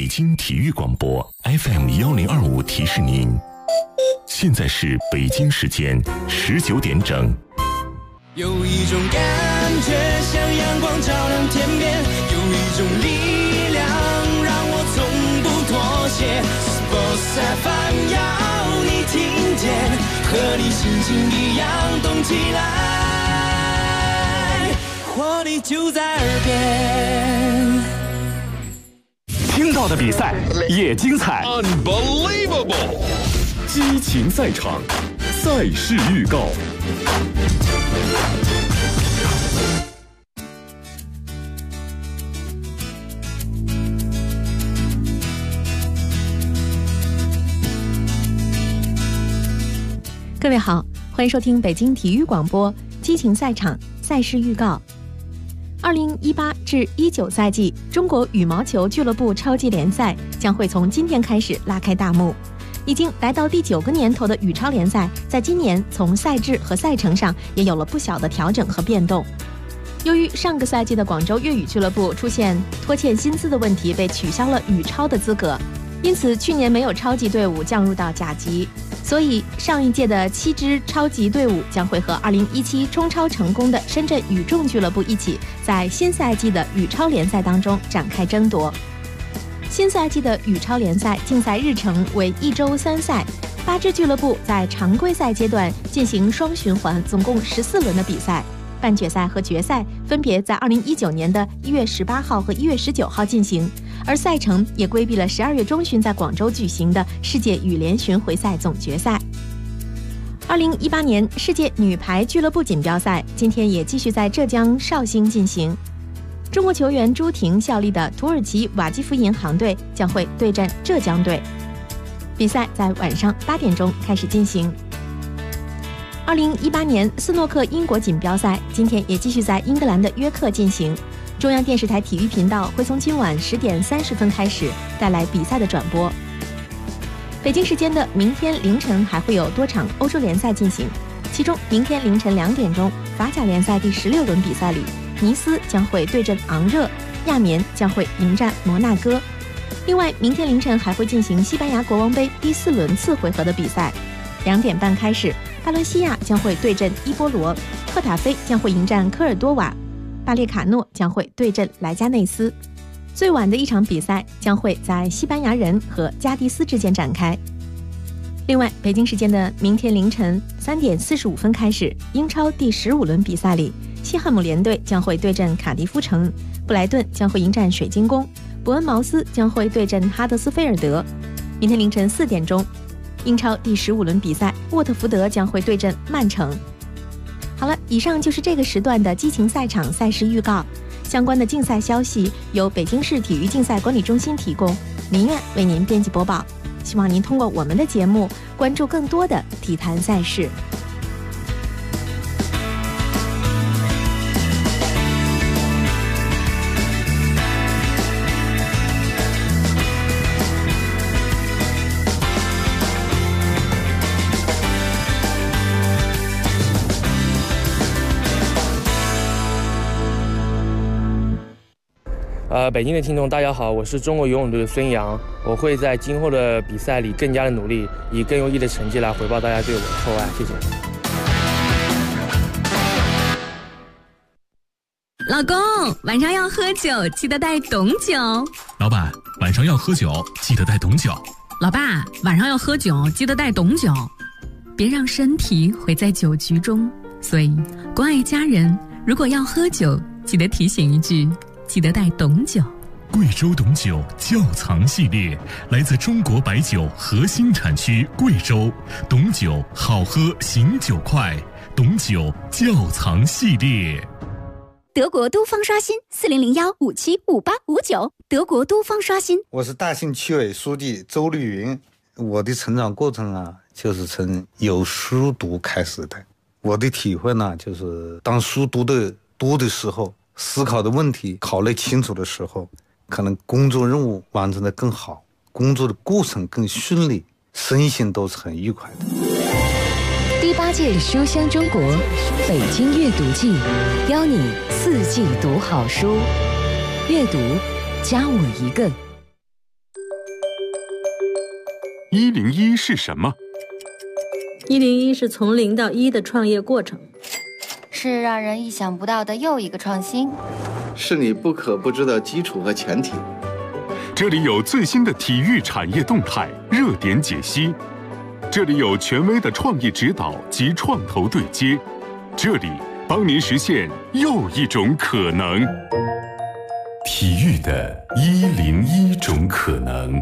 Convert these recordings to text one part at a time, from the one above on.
北京体育广播 FM1025提示您，现在是北京时间19点整。 有一种感觉像阳光照亮天边，有一种力量让我从不妥协。Sports FM 要你听见，和你心情一样动起来，活力就在耳边。 听到的比赛也精彩 Unbelievable 激情赛场，赛事预告。 各位好，欢迎收听北京体育广播激情赛场赛事预告。2018至19赛季中国羽毛球俱乐部超级联赛将会从今天开始拉开大幕。已经来到第9个年头的羽超联赛，在今年从赛制和赛程上也有了不小的调整和变动。由于上个赛季的广州粤语俱乐部出现拖欠薪资的问题，被取消了羽超的资格，因此去年没有超级队伍降入到甲级。所以上一届的7支超级队伍将会和2017冲超成功的深圳羽众俱乐部一起，在新赛季的羽超联赛当中展开争夺。新赛季的羽超联赛竞赛日程为1周3赛，8支俱乐部在常规赛阶段进行双循环，总共14轮的比赛。半决赛和决赛分别在2019年的1月18号和1月19号进行，而赛程也规避了12月中旬在广州举行的世界羽联巡回赛总决赛。2018年世界女排俱乐部锦标赛今天也继续在浙江绍兴进行。中国球员朱婷效力的土耳其瓦基弗银行队将会对阵浙江队，比赛在晚上8点钟开始进行。2018年斯诺克英国锦标赛今天也继续在英格兰的约克进行。中央电视台体育频道会从今晚10点30分开始带来比赛的转播。北京时间的明天凌晨还会有多场欧洲联赛进行，其中明天凌晨2点钟，法甲联赛第16轮比赛里，尼斯将会对阵昂热，亚眠将会迎战摩纳哥。另外明天凌晨还会进行西班牙国王杯第4轮次回合的比赛，2点半开始，巴伦西亚将会对阵伊波罗，赫塔菲将会迎战科尔多瓦，巴列卡诺将会对阵莱加内斯。最晚的一场比赛将会在西班牙人和加迪斯之间展开。另外北京时间的明天凌晨3点45分开始，英超第15轮比赛里，西汉姆联队将会对阵卡迪夫城，布莱顿将会迎战水晶宫，伯恩茅斯将会对阵哈德斯菲尔德。明天凌晨4点钟，英超第15轮比赛，沃特福德将会对阵曼城。好了，以上就是这个时段的激情赛场赛事预告。相关的竞赛消息由北京市体育竞赛管理中心提供，民院为您编辑播报。希望您通过我们的节目关注更多的体坛赛事。 北京的听众大家好，我是中国游泳队的孙杨，我会在今后的比赛里更加的努力，以更优异的成绩来回报大家对我的厚爱，谢谢。 老公，晚上要喝酒，记得带董酒。 老板，晚上要喝酒，记得带董酒。 老爸，晚上要喝酒，记得带董酒。别让身体毁在酒局中，所以关爱家人，如果要喝酒，记得提醒一句，记得带董酒。 贵州董酒窖藏系列，来自中国白酒核心产区贵州，董酒好喝醒酒快，董酒窖藏系列。 德国都方刷新4001575859，德国都方刷新。 我是大兴区委书记周绿云。我的成长过程啊，就是从有书读开始的。我的体会呢，就是当书读的多的时候，思考的问题考虑清楚的时候，可能工作任务完成的更好，工作的过程更顺利，身心都是很愉快的。 第8届书香中国北京阅读季，邀你4季读好书，阅读加我一个。 101是什么 ？101是从0到1的创业过程， 是让人意想不到的又一个创新， 是你不可不知的基础和前提。 这里有最新的体育产业动态、热点解析，这里有权威的创意指导及创投对接，这里帮您实现又一种可能。 体育的101种可能。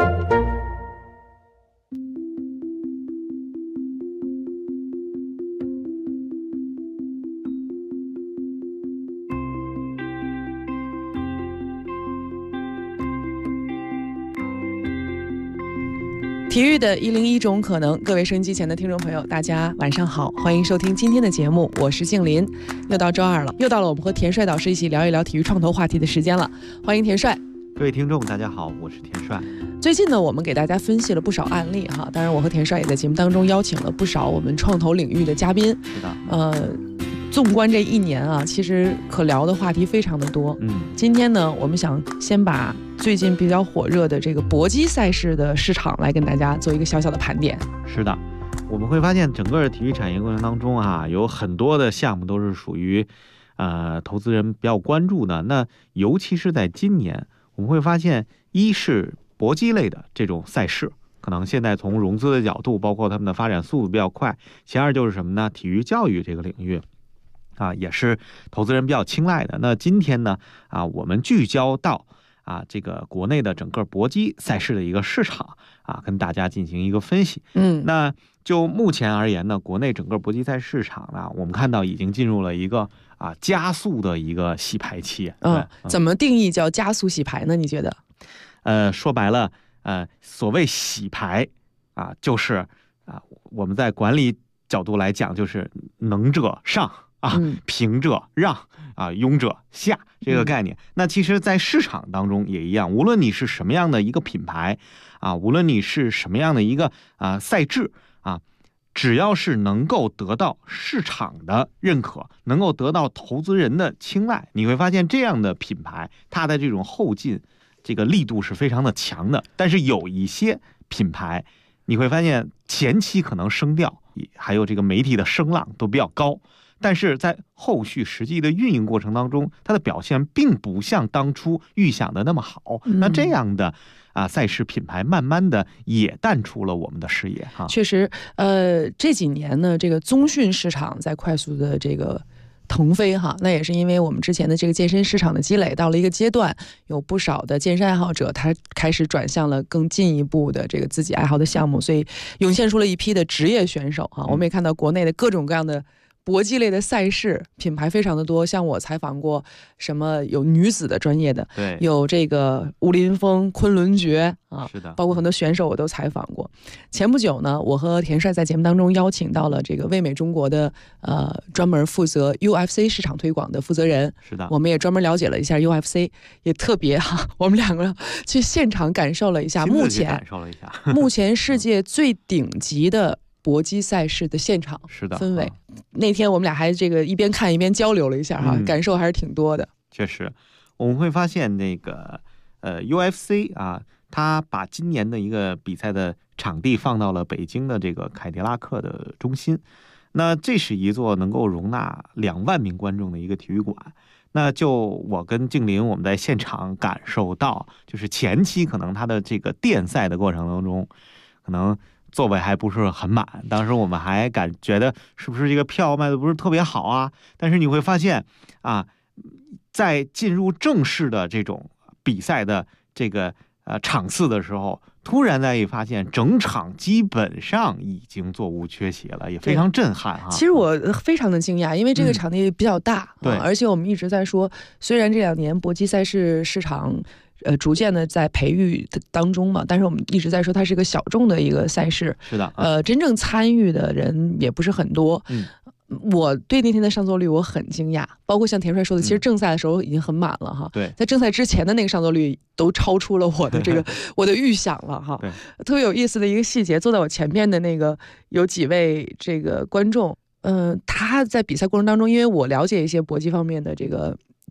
体育的101种可能，各位收音机前的听众朋友，大家晚上好，欢迎收听今天的节目，我是静林。又到周二了，又到了我们和田帅导师一起聊一聊体育创投话题的时间了，欢迎田帅。 各位听众大家好，我是田帅。 最近呢，我们给大家分析了不少案例哈，当然我和田帅也在节目当中邀请了不少我们创投领域的嘉宾。 是的， 纵观这一年啊，其实可聊的话题非常的多。今天呢，我们想先把最近比较火热的这个搏击赛事的市场来跟大家做一个小小的盘点。 是的，我们会发现整个体育产业过程当中啊，有很多的项目都是属于投资人比较关注的。那尤其是在今年，我们会发现，一是搏击类的这种赛事，可能现在从融资的角度，包括他们的发展速度比较快。其二就是什么呢？体育教育这个领域也是投资人比较青睐的。那今天呢我们聚焦到这个国内的整个搏击赛事的一个市场跟大家进行一个分析。那就目前而言呢，国内整个搏击赛市场呢，我们看到已经进入了一个加速的一个洗牌期。 怎么定义叫加速洗牌呢？你觉得？ 说白了，所谓洗牌就是我们在管理角度来讲，就是能者上。平者让庸者下这个概念。那其实在市场当中也一样，无论你是什么样的一个品牌无论你是什么样的一个赛制只要是能够得到市场的认可，能够得到投资人的青睐，你会发现这样的品牌它的这种后劲这个力度是非常的强的。但是有一些品牌你会发现前期可能声调还有这个媒体的声浪都比较高，但是在后续实际的运营过程当中，它的表现并不像当初预想的那么好。那这样的赛事品牌慢慢的也淡出了我们的视野确实，这几年呢，这个综训市场在快速的这个腾飞那也是因为我们之前的这个健身市场的积累到了一个阶段，有不少的健身爱好者他开始转向了更进一步的这个自己爱好的项目，所以涌现出了一批的职业选手我们也看到国内的各种各样的搏击类的赛事品牌非常的多，像我采访过什么有女子的专业的， 对， 有这个吴林峰、昆仑决是的， 包括很多选手我都采访过。前不久呢，我和田帅在节目当中邀请到了这个味美中国的专门负责 UFC 市场推广的负责人， 是的， 我们也专门了解了一下 UFC， 也特别我们两个去现场感受了一下，目前世界最顶级的搏击赛事的现场氛围。那天我们俩还这个一边看一边交流了一下感受还是挺多的。 确实，我们会发现那个UFC 他把今年的一个比赛的场地放到了北京的这个凯迪拉克的中心。那这是一座能够容纳2万名观众的一个体育馆。那就我跟静林我们在现场感受到，就是前期可能他的这个电赛的过程当中，可能座位还不是很满，当时我们还觉得是不是这个票卖的不是特别好但是你会发现在进入正式的这种比赛的这个场次的时候，突然再发现整场基本上已经座无缺席了，也非常震撼其实我非常的惊讶，因为这个场地比较大对， 而且我们一直在说，虽然这2年搏击赛事市场逐渐的在培育当中嘛，但是我们一直在说它是一个小众的一个赛事， 是的， 真正参与的人也不是很多。我对那天的上座率我很惊讶，包括像田帅说的，其实正赛的时候已经很满了对， 在正赛之前的那个上座率都超出了我的这个我的预想了对， 特别有意思的一个细节，坐在我前面的那个有几位这个观众，他在比赛过程当中，因为我了解一些搏击方面的这个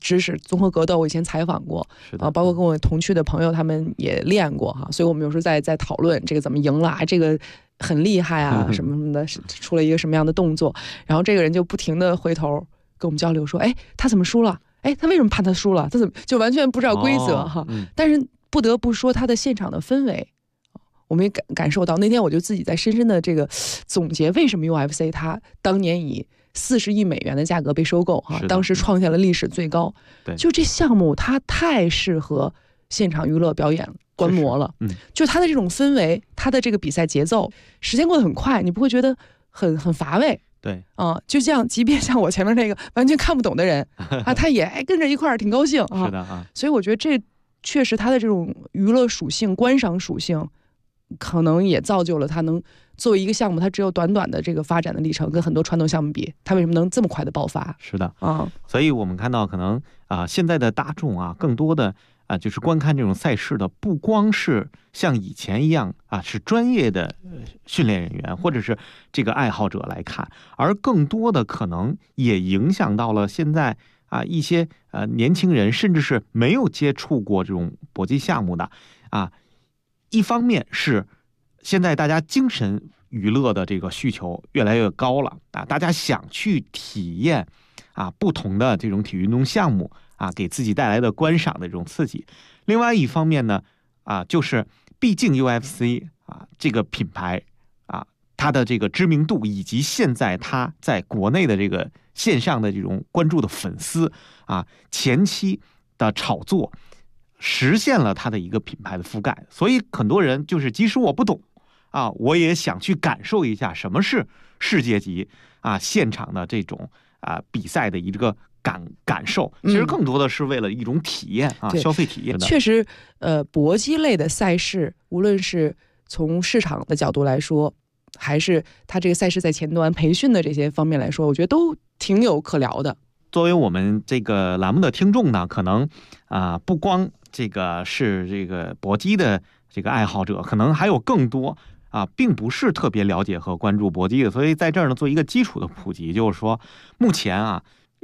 知识。综合格斗我以前采访过，包括跟我同区的朋友他们也练过哈，所以我们有时候在讨论这个怎么赢了，这个很厉害啊什么什么的，出了一个什么样的动作，然后这个人就不停的回头跟我们交流说，哎，他怎么输了？哎，他为什么判他输了？他怎么就完全不知道规则哈？但是不得不说他的现场的氛围。我们也感受到，那天我就自己在深深的这个总结，为什么 UFC 它当年以40亿美元的价格被收购哈，当时创下了历史最高。对，就这项目它太适合现场娱乐表演观摩了。就它的这种氛围，它的这个比赛节奏，时间过得很快，你不会觉得很乏味。 对就这样，即便像我前面那个完全看不懂的人啊，他也跟着一块儿挺高兴啊。 是的啊， 所以我觉得这确实它的这种娱乐属性、观赏属性。可能也造就了它能作为一个项目，它只有短短的这个发展的历程，跟很多传统项目比，它为什么能这么快的爆发？ 是的所以我们看到可能现在的大众更多的就是观看这种赛事的，不光是像以前一样是专业的训练人员或者是这个爱好者来看，而更多的可能也影响到了现在一些年轻人，甚至是没有接触过这种搏击项目的一方面是现在大家精神娱乐的这个需求越来越高了大家想去体验不同的这种体育运动项目给自己带来的观赏的这种刺激。另外一方面呢就是毕竟 UFC 这个品牌它的这个知名度，以及现在它在国内的这个线上的这种关注的粉丝前期的炒作实现了它的一个品牌的覆盖，所以很多人就是即使我不懂我也想去感受一下什么是世界级现场的这种比赛的一个感受，其实更多的是为了一种体验消费体验的。 确实搏击类的赛事，无论是从市场的角度来说，还是它这个赛事在前端培训的这些方面来说，我觉得都挺有可聊的。 作为我们这个栏目的听众呢，可能不光这个是这个搏击的这个爱好者，可能还有更多并不是特别了解和关注搏击的，所以在这儿呢做一个基础的普及，就是说目前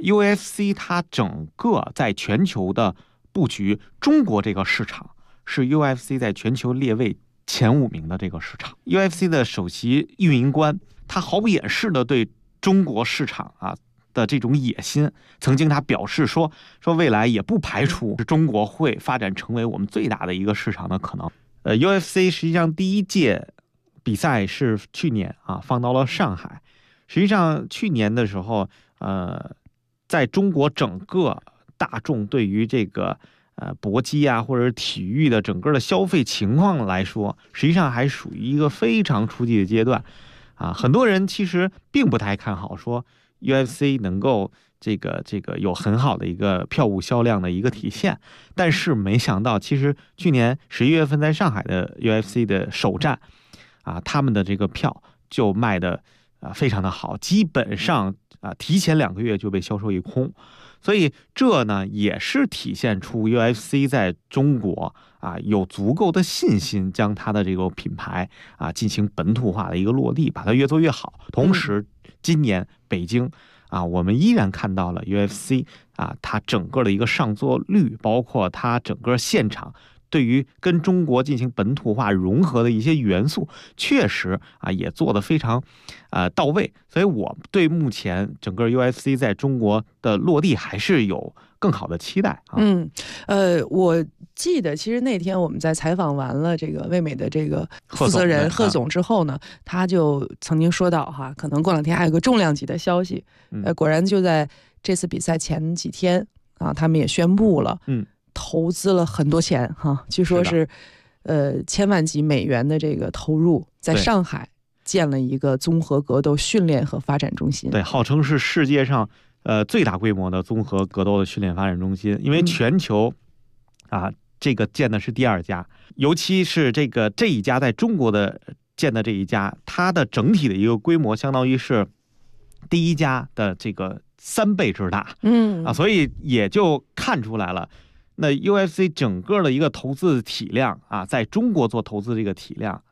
UFC 它整个在全球的布局，中国这个市场是 UFC 在全球列位前5名的这个市场。UFC 的首席运营官他毫不掩饰的对中国市场的这种野心，曾经他表示说未来也不排除中国会发展成为我们最大的一个市场的可能。UFC 实际上第1届比赛是去年放到了上海。实际上去年的时候在中国整个大众对于这个搏击或者是体育的整个的消费情况来说，实际上还属于一个非常初级的阶段很多人其实并不太看好说UFC 能够这个有很好的一个票务销量的一个体现，但是没想到其实去年11月份在上海的 UFC 的首站他们的这个票就卖的非常的好，基本上提前2个月就被销售一空。所以这呢也是体现出 UFC 在中国有足够的信心将它的这个品牌进行本土化的一个落地，把它越做越好。同时今年北京我们依然看到了 UFC 它整个的一个上座率，包括它整个现场对于跟中国进行本土化融合的一些元素，确实也做得非常到位。所以我对目前整个 UFC 在中国的落地还是有更好的期待我记得其实那天我们在采访完了这个卫美的这个负责人贺总之后呢，他就曾经说到可能过2天还有个重量级的消息。果然就在这次比赛前几天他们也宣布了投资了很多钱据说是千万级美元的这个投入，在上海建了一个综合格斗训练和发展中心。 对，号称是世界上最大规模的综合格斗的训练发展中心。因为全球这个建的是第2家，尤其是这一家在中国的建的这一家，它的整体的一个规模相当于是第1家的这个3倍之大。所以也就看出来了，那 UFC 整个的一个投资体量在中国做投资这个体量，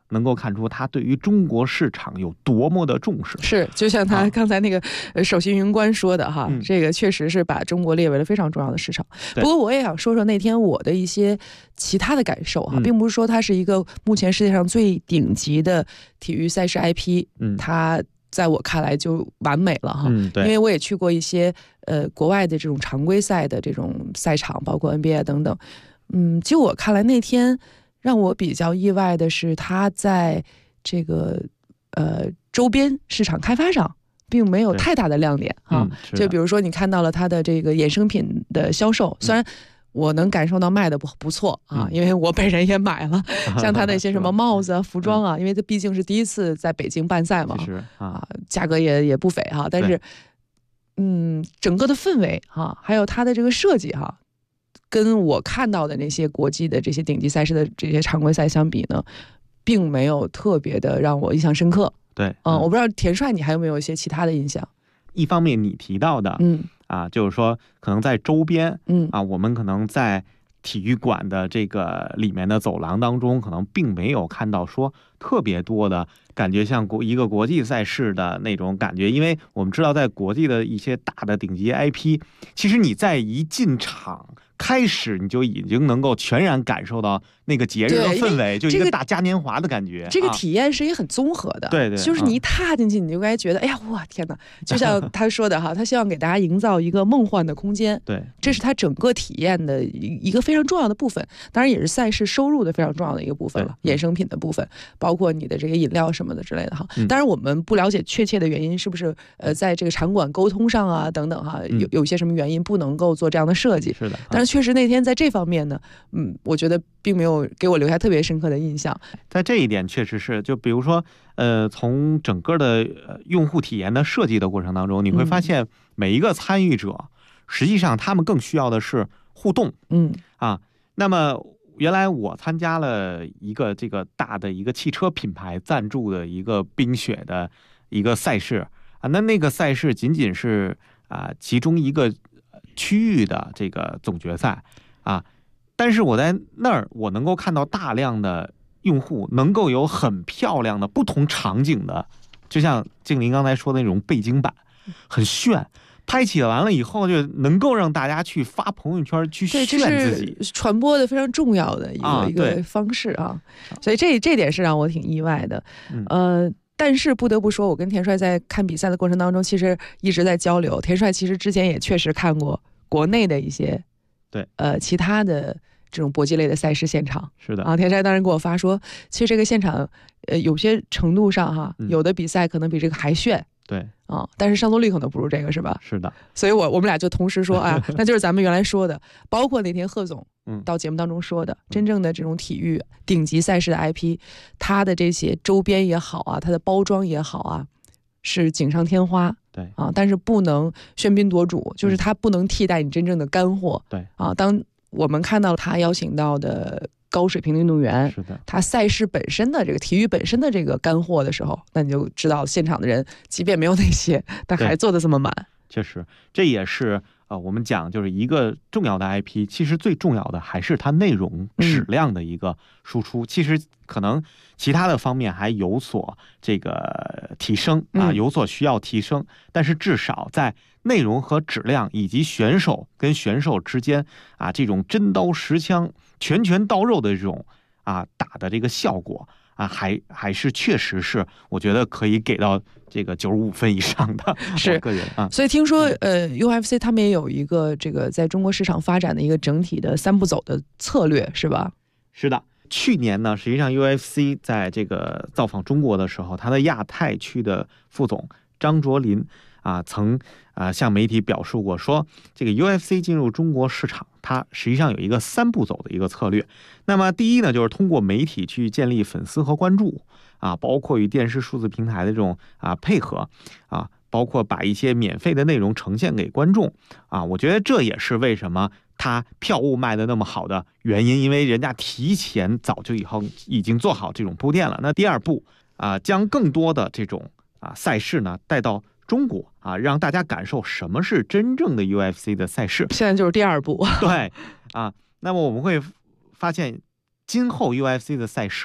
能够看出他对于中国市场有多么的重视。 是，就像他刚才那个首席运营官说的哈，这个确实是把中国列为了非常重要的市场。不过我也想说说那天我的一些其他的感受哈，并不是说它是一个目前世界上最顶级的体育赛事 IP，它在我看来就完美了哈，因为我也去过一些国外的这种常规赛的这种赛场，包括 NBA 等等。就我看来，那天让我比较意外的是，它在这个周边市场开发上并没有太大的亮点啊。就比如说，你看到了它的这个衍生品的销售，虽然我能感受到卖的不错啊，因为我本人也买了，像它的一些什么帽子啊、服装啊，因为它毕竟是第一次在北京办赛嘛，价格也不菲哈。但是，整个的氛围哈，还有它的这个设计哈，跟我看到的那些国际的这些顶级赛事的这些常规赛相比呢，并没有特别的让我印象深刻。 对， 我不知道田帅你还有没有一些其他的印象？ 一方面你提到的，就是说可能在周边，我们可能在体育馆的这个里面的走廊当中，可能并没有看到说特别多的感觉像一个国际赛事的那种感觉，因为我们知道在国际的一些大的顶级 IP， 其实你在一进场开始你就已经能够全然感受到那个节日的氛围，就一个大嘉年华的感觉。 这个体验是一个很综合的， 对， 就是你一踏进去，你就该觉得，哎呀，哇，天哪！就像他说的哈，他希望给大家营造一个梦幻的空间， 对， 这是他整个体验的一个非常重要的部分，当然也是赛事收入的非常重要的一个部分了，衍生品的部分，包括你的这个饮料什么的之类的哈。当然我们不了解确切的原因，是不是在这个场馆沟通上啊等等哈，有一些什么原因不能够做这样的设计？ 是的， 但是确实那天在这方面呢，我觉得并没有给我留下特别深刻的印象。 在这一点确实是，就比如说，从整个的用户体验的设计的过程当中，你会发现每一个参与者，实际上他们更需要的是互动。那么原来我参加了一个这个大的一个汽车品牌赞助的一个冰雪的一个赛事啊，那个赛事仅仅是其中一个区域的这个总决赛啊，但是我在那儿我能够看到大量的用户能够有很漂亮的不同场景的，就像静林刚才说的那种背景板，很炫，拍起完了以后就能够让大家去发朋友圈去炫自己， 这是传播的非常重要的一个方式啊，所以这点是让我挺意外的。但是不得不说，我跟田帅在看比赛的过程当中，其实一直在交流。田帅其实之前也确实看过国内的一些其他的这种搏击类的赛事现场。 是的田帅当时给我发说，其实这个现场有些程度上哈，有的比赛可能比这个还炫。 对但是上座率可能不如这个，是吧？ 是的， 所以我们俩就同时说那就是咱们原来说的，包括那天贺总到节目当中说的，真正的这种体育顶级赛事的 IP， 它的这些周边也好啊，它的包装也好啊，是锦上添花。 对但是不能喧宾夺主，就是它不能替代你真正的干货。 对当我们看到他邀请到的高水平的运动员， 是的， 他赛事本身的这个体育本身的这个干货的时候，那你就知道现场的人即便没有那些，但还做得这么满。 确实，这也是我们讲就是一个重要的 IP， 其实最重要的还是它内容质量的一个输出。其实可能其他的方面还有所这个提升有所需要提升，但是至少在内容和质量以及选手跟选手之间这种真刀实枪、拳拳到肉的这种打的这个效果还是确实是我觉得可以给到这个95分以上的。 是个人所以听说UFC 他们也有一个这个在中国市场发展的一个整体的3步走的策略，是吧？ 是的，去年呢，实际上 UFC 在这个造访中国的时候，他的亚太区的副总张卓林曾向媒体表述过，说这个 UFC 进入中国市场，它实际上有一个3步走的一个策略。那么第一呢，就是通过媒体去建立粉丝和关注包括与电视数字平台的这种配合包括把一些免费的内容呈现给观众我觉得这也是为什么它票务卖的那么好的原因，因为人家提前早就已经做好这种铺垫了。那第二步将更多的这种赛事呢带到中国让大家感受什么是真正的 UFC 的赛事。 现在就是第2步。 对那么我们会发现今后 UFC 的赛事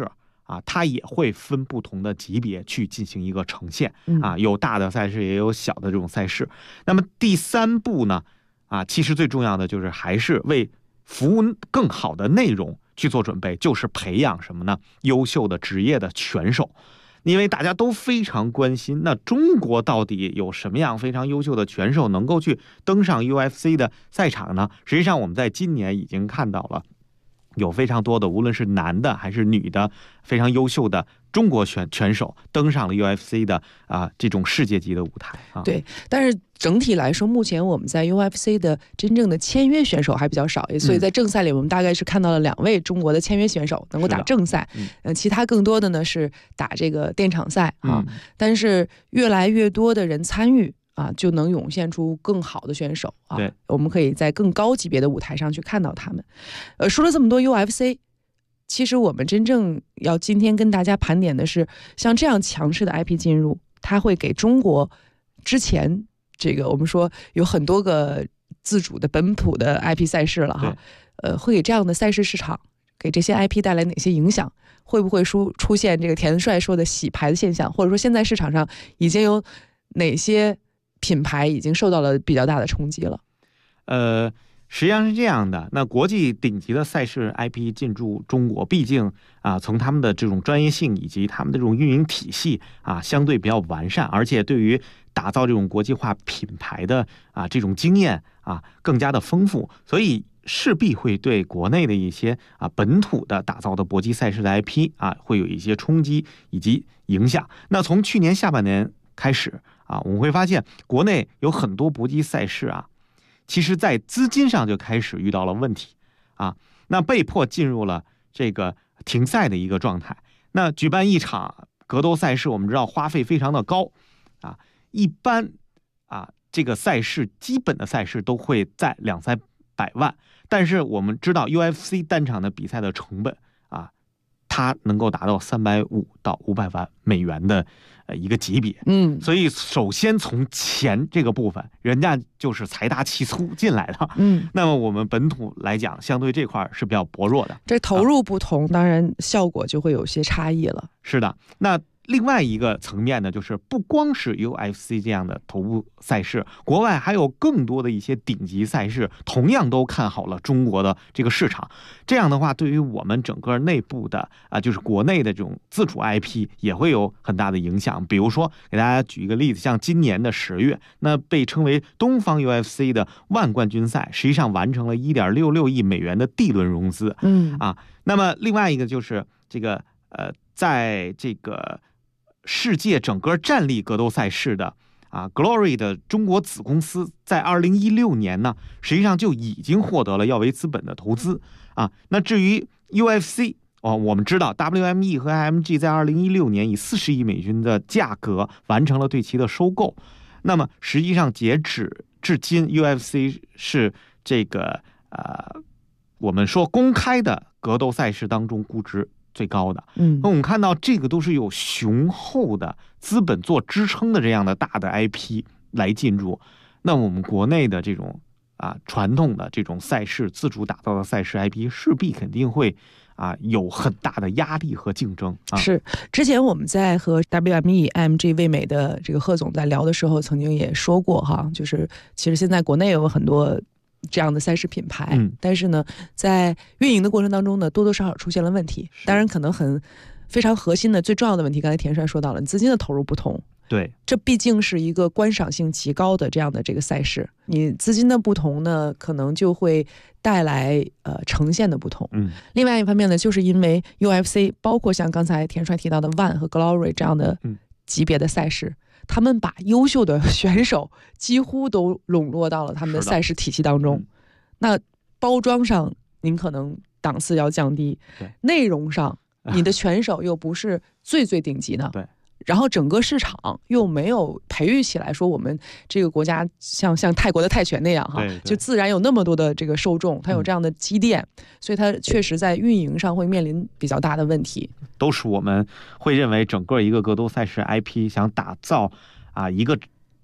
它也会分不同的级别去进行一个呈现有大的赛事，也有小的这种赛事。那么第3步呢，其实最重要的就是还是为服务更好的内容去做准备，就是培养什么呢？优秀的职业的拳手。因为大家都非常关心，那中国到底有什么样非常优秀的拳手能够去登上 UFC 的赛场呢？实际上我们在今年已经看到了有非常多的，无论是男的还是女的非常优秀的中国拳手登上了 UFC 的这种世界级的舞台对，但是整体来说，目前我们在 UFC 的真正的签约选手还比较少，所以在正赛里我们大概是看到了2位中国的签约选手能够打正赛，其他更多的呢是打这个电场赛但是越来越多的人参与就能涌现出更好的选手对， 我们可以在更高级别的舞台上去看到他们。说了这么多 UFC， 其实我们真正要今天跟大家盘点的是，像这样强势的 IP 进入，它会给中国之前这个我们说有很多个自主的本土的 IP 赛事了会给这样的赛事市场，给这些 IP 带来哪些影响？会不会出现这个田帅说的洗牌的现象？或者说现在市场上已经有哪些品牌已经受到了比较大的冲击了？ 实际上是这样的，那国际顶级的赛事 IP 进驻中国，毕竟从他们的这种专业性以及他们的这种运营体系相对比较完善，而且对于打造这种国际化品牌的这种经验更加的丰富，所以势必会对国内的一些本土的打造的搏击赛事的 IP 会有一些冲击以及影响。那从去年下半年开始我们会发现国内有很多搏击赛事其实在资金上就开始遇到了问题那被迫进入了这个停赛的一个状态。那举办一场格斗赛事，我们知道花费非常的高一般这个赛事基本的赛事都会在200-300万，但是我们知道 UFC 单场的比赛的成本它能够达到350到500万美元的一个级别所以首先从钱这个部分，人家就是财大气粗进来的那么我们本土来讲，相对这块是比较薄弱的， 这投入不同当然效果就会有些差异了。 是的，那另外一个层面呢，就是不光是 UFC 这样的头部赛事，国外还有更多的一些顶级赛事同样都看好了中国的这个市场。这样的话，对于我们整个内部的就是国内的这种自主 IP 也会有很大的影响。比如说给大家举一个例子，像今年的10月，那被称为东方 UFC 的万冠军赛实际上完成了1.66亿美元的D轮融资那么另外一个就是这个在这个世界整个站立格斗赛事的Glory 的中国子公司，在2016年呢，实际上就已经获得了耀维资本的投资那至于 UFC我们知道 WME 和 IMG 在2016年以40亿美金的价格完成了对其的收购。那么实际上截止至今 UFC 是这个我们说公开的格斗赛事当中估值最高的那我们看到这个都是有雄厚的资本做支撑的这样的大的 IP 来进入，那我们国内的这种传统的这种赛事自主打造的赛事 IP 势必肯定会有很大的压力和竞争是，之前我们在和 WME、IMG 卫美的这个贺总在聊的时候，曾经也说过就是其实现在国内有很多这样的赛事品牌但是呢在运营的过程当中呢，多多少少出现了问题。当然可能非常核心的最重要的问题，刚才田帅说到了，你资金的投入不同， 对， 这毕竟是一个观赏性极高的这样的这个赛事，你资金的不同呢，可能就会带来呈现的不同另外一方面呢，就是因为 UFC 包括像刚才田帅提到的 ONE 和 Glory 这样的级别的赛事他们把优秀的选手几乎都笼络到了他们的赛事体系当中那包装上您可能档次要降低，内容上你的选手又不是最顶级的， 对， 然后整个市场又没有培育起来说我们这个国家像泰国的泰拳那样就自然有那么多的这个受众，它有这样的积淀所以它确实在运营上会面临比较大的问题。 都是我们会认为整个一个格斗赛事 IP 想打造一个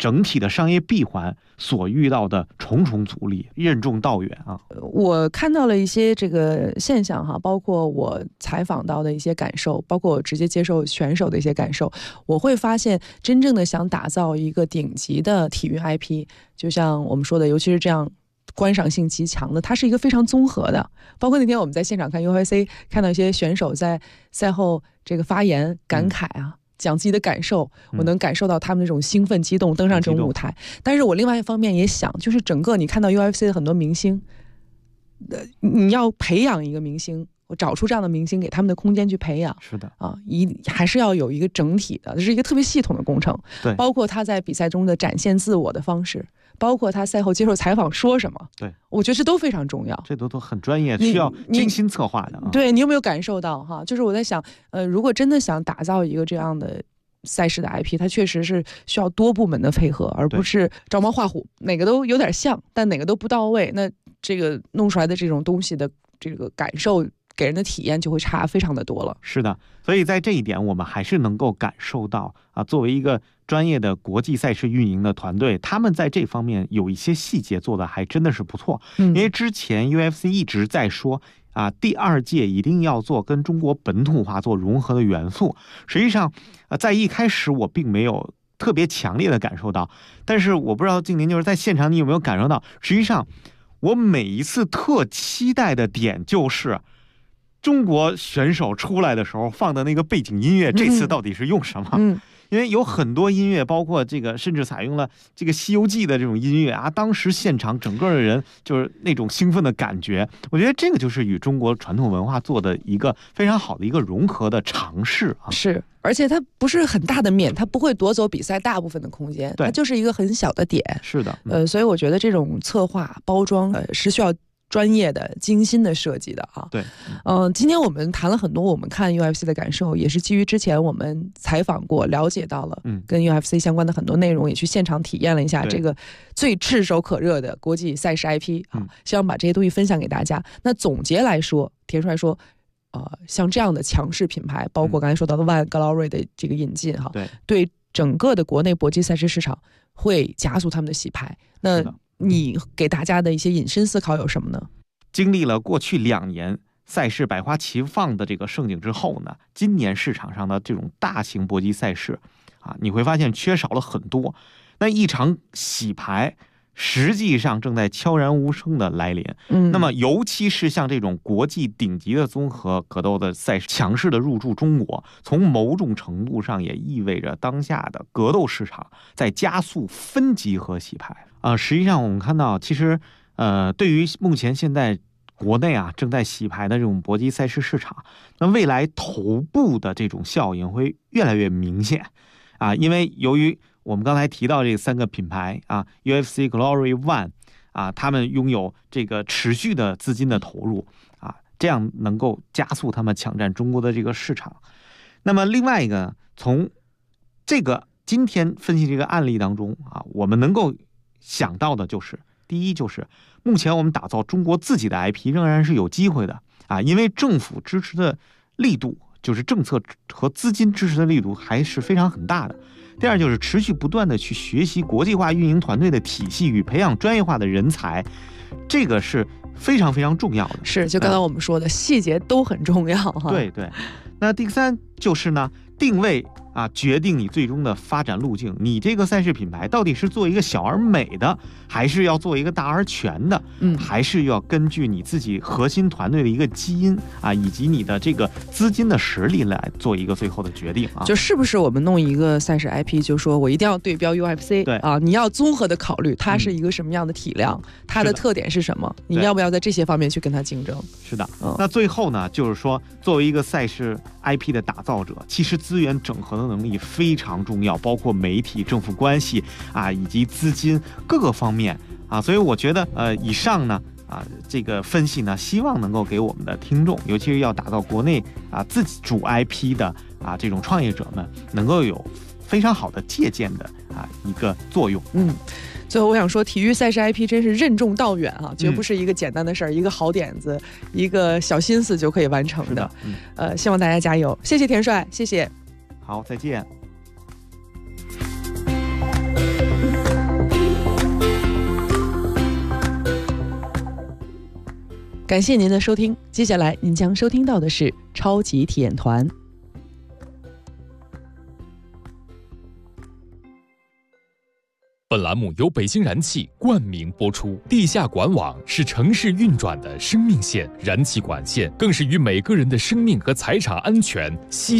整体的商业闭环所遇到的重重阻力，任重道远啊。 我看到了一些这个现象哈，包括我采访到的一些感受，包括我直接接受选手的一些感受，我会发现真正的想打造一个顶级的体育 IP， 就像我们说的，尤其是这样观赏性极强的，它是一个非常综合的。包括那天我们在现场看 UFC， 看到一些选手在赛后这个发言感慨啊，讲自己的感受，我能感受到他们那种兴奋激动登上这种舞台。但是我另外一方面也想，就是整个你看到 UFC 的很多明星，你要培养一个明星，我找出这样的明星，给他们的空间去培养， 是的啊，还是要有一个整体的，这是一个特别系统的工程。 对， 包括他在比赛中的展现自我的方式，包括他赛后接受采访说什么， 对， 我觉得这都非常重要， 这都很专业，需要精心策划的。 对，你有没有感受到哈？就是我在想，如果真的想打造一个这样的赛事的 IP， 它确实是需要多部门的配合，而不是照猫画虎，哪个都有点像，但哪个都不到位。那这个弄出来的这种东西的这个感受，给人的体验就会差非常的多了。 是的，所以在这一点，我们还是能够感受到啊，作为一个专业的国际赛事运营的团队，他们在这方面有一些细节做的还真的是不错。因为之前 UFC 一直在说啊，第2届一定要做跟中国本土化做融合的元素。实际上，在一开始我并没有特别强烈的感受到，但是我不知道静宁就是在现场你有没有感受到，实际上我每一次特期待的点就是中国选手出来的时候放的那个背景音乐，这次到底是用什么？因为有很多音乐，包括这个甚至采用了这个《西游记》的这种音乐啊，当时现场整个的人就是那种兴奋的感觉，我觉得这个就是与中国传统文化做的一个非常好的一个融合的尝试啊。 是，而且它不是很大的面，它不会夺走比赛大部分的空间，它就是一个很小的点。 是的， 所以我觉得这种策划包装是需要专业的、精心的设计的啊。 对， 今天我们谈了很多我们看 UFC 的感受，也是基于之前我们采访过、了解到了跟 UFC 相关的很多内容，也去现场体验了一下这个最炙手可热的国际赛事 IP 啊，希望把这些东西分享给大家。那总结来说，田帅说，像这样的强势品牌，包括刚才说到的One Glory 的这个引进哈，对整个的国内搏击赛事市场会加速他们的洗牌。那你给大家的一些引申思考有什么呢？ 经历了过去2年赛事百花齐放的这个盛景之后呢，今年市场上的这种大型搏击赛事啊，你会发现缺少了很多。那一场洗牌实际上正在悄然无声的来临。那么尤其是像这种国际顶级的综合格斗的赛事强势的入驻中国，从某种程度上也意味着当下的格斗市场在加速分级和洗牌。实际上我们看到，其实对于目前现在国内啊正在洗牌的这种搏击赛事市场，那未来头部的这种效应会越来越明显啊，因为由于我们刚才提到这3个品牌啊 ，UFC、Glory、One 啊，他们拥有这个持续的资金的投入啊，这样能够加速他们抢占中国的这个市场。那么另外一个，从这个今天分析这个案例当中啊，我们能够想到的就是，第一就是目前我们打造中国自己的 IP 仍然是有机会的啊，因为政府支持的力度，就是政策和资金支持的力度还是非常很大的。第二就是持续不断的去学习国际化运营团队的体系与培养专业化的人才，这个是非常非常重要的。 是，就刚才我们说的，细节都很重要哈。 对对。那第3就是呢，定位啊，决定你最终的发展路径。你这个赛事品牌到底是做一个小而美的，还是要做一个大而全的？还是要根据你自己核心团队的一个基因啊，以及你的这个资金的实力来做一个最后的决定啊。 就是不是我们弄一个赛事 IP， 就说我一定要对标 UFC， 对啊，你要综合的考虑它是一个什么样的体量，它的特点是什么，你要不要在这些方面去跟它竞争？ 是的，那最后呢，就是说作为一个赛事 IP 的打造者，其实资源整合的能力非常重要，包括媒体、政府关系啊，以及资金各个方面啊。所以我觉得以上呢这个分析呢，希望能够给我们的听众，尤其是要打造国内自己主 IP 的这种创业者们，能够有非常好的借鉴的一个作用。 最后我想说，体育赛事 IP 真是任重道远啊，绝不是一个简单的事儿，一个好点子，一个小心思就可以完成的。希望大家加油，谢谢田帅，谢谢。 好，再见。 感谢您的收听，接下来您将收听到的是超级体验团。 本栏目由北京燃气冠名播出。地下管网是城市运转的生命线，燃气管线更是与每个人的生命和财产安全息息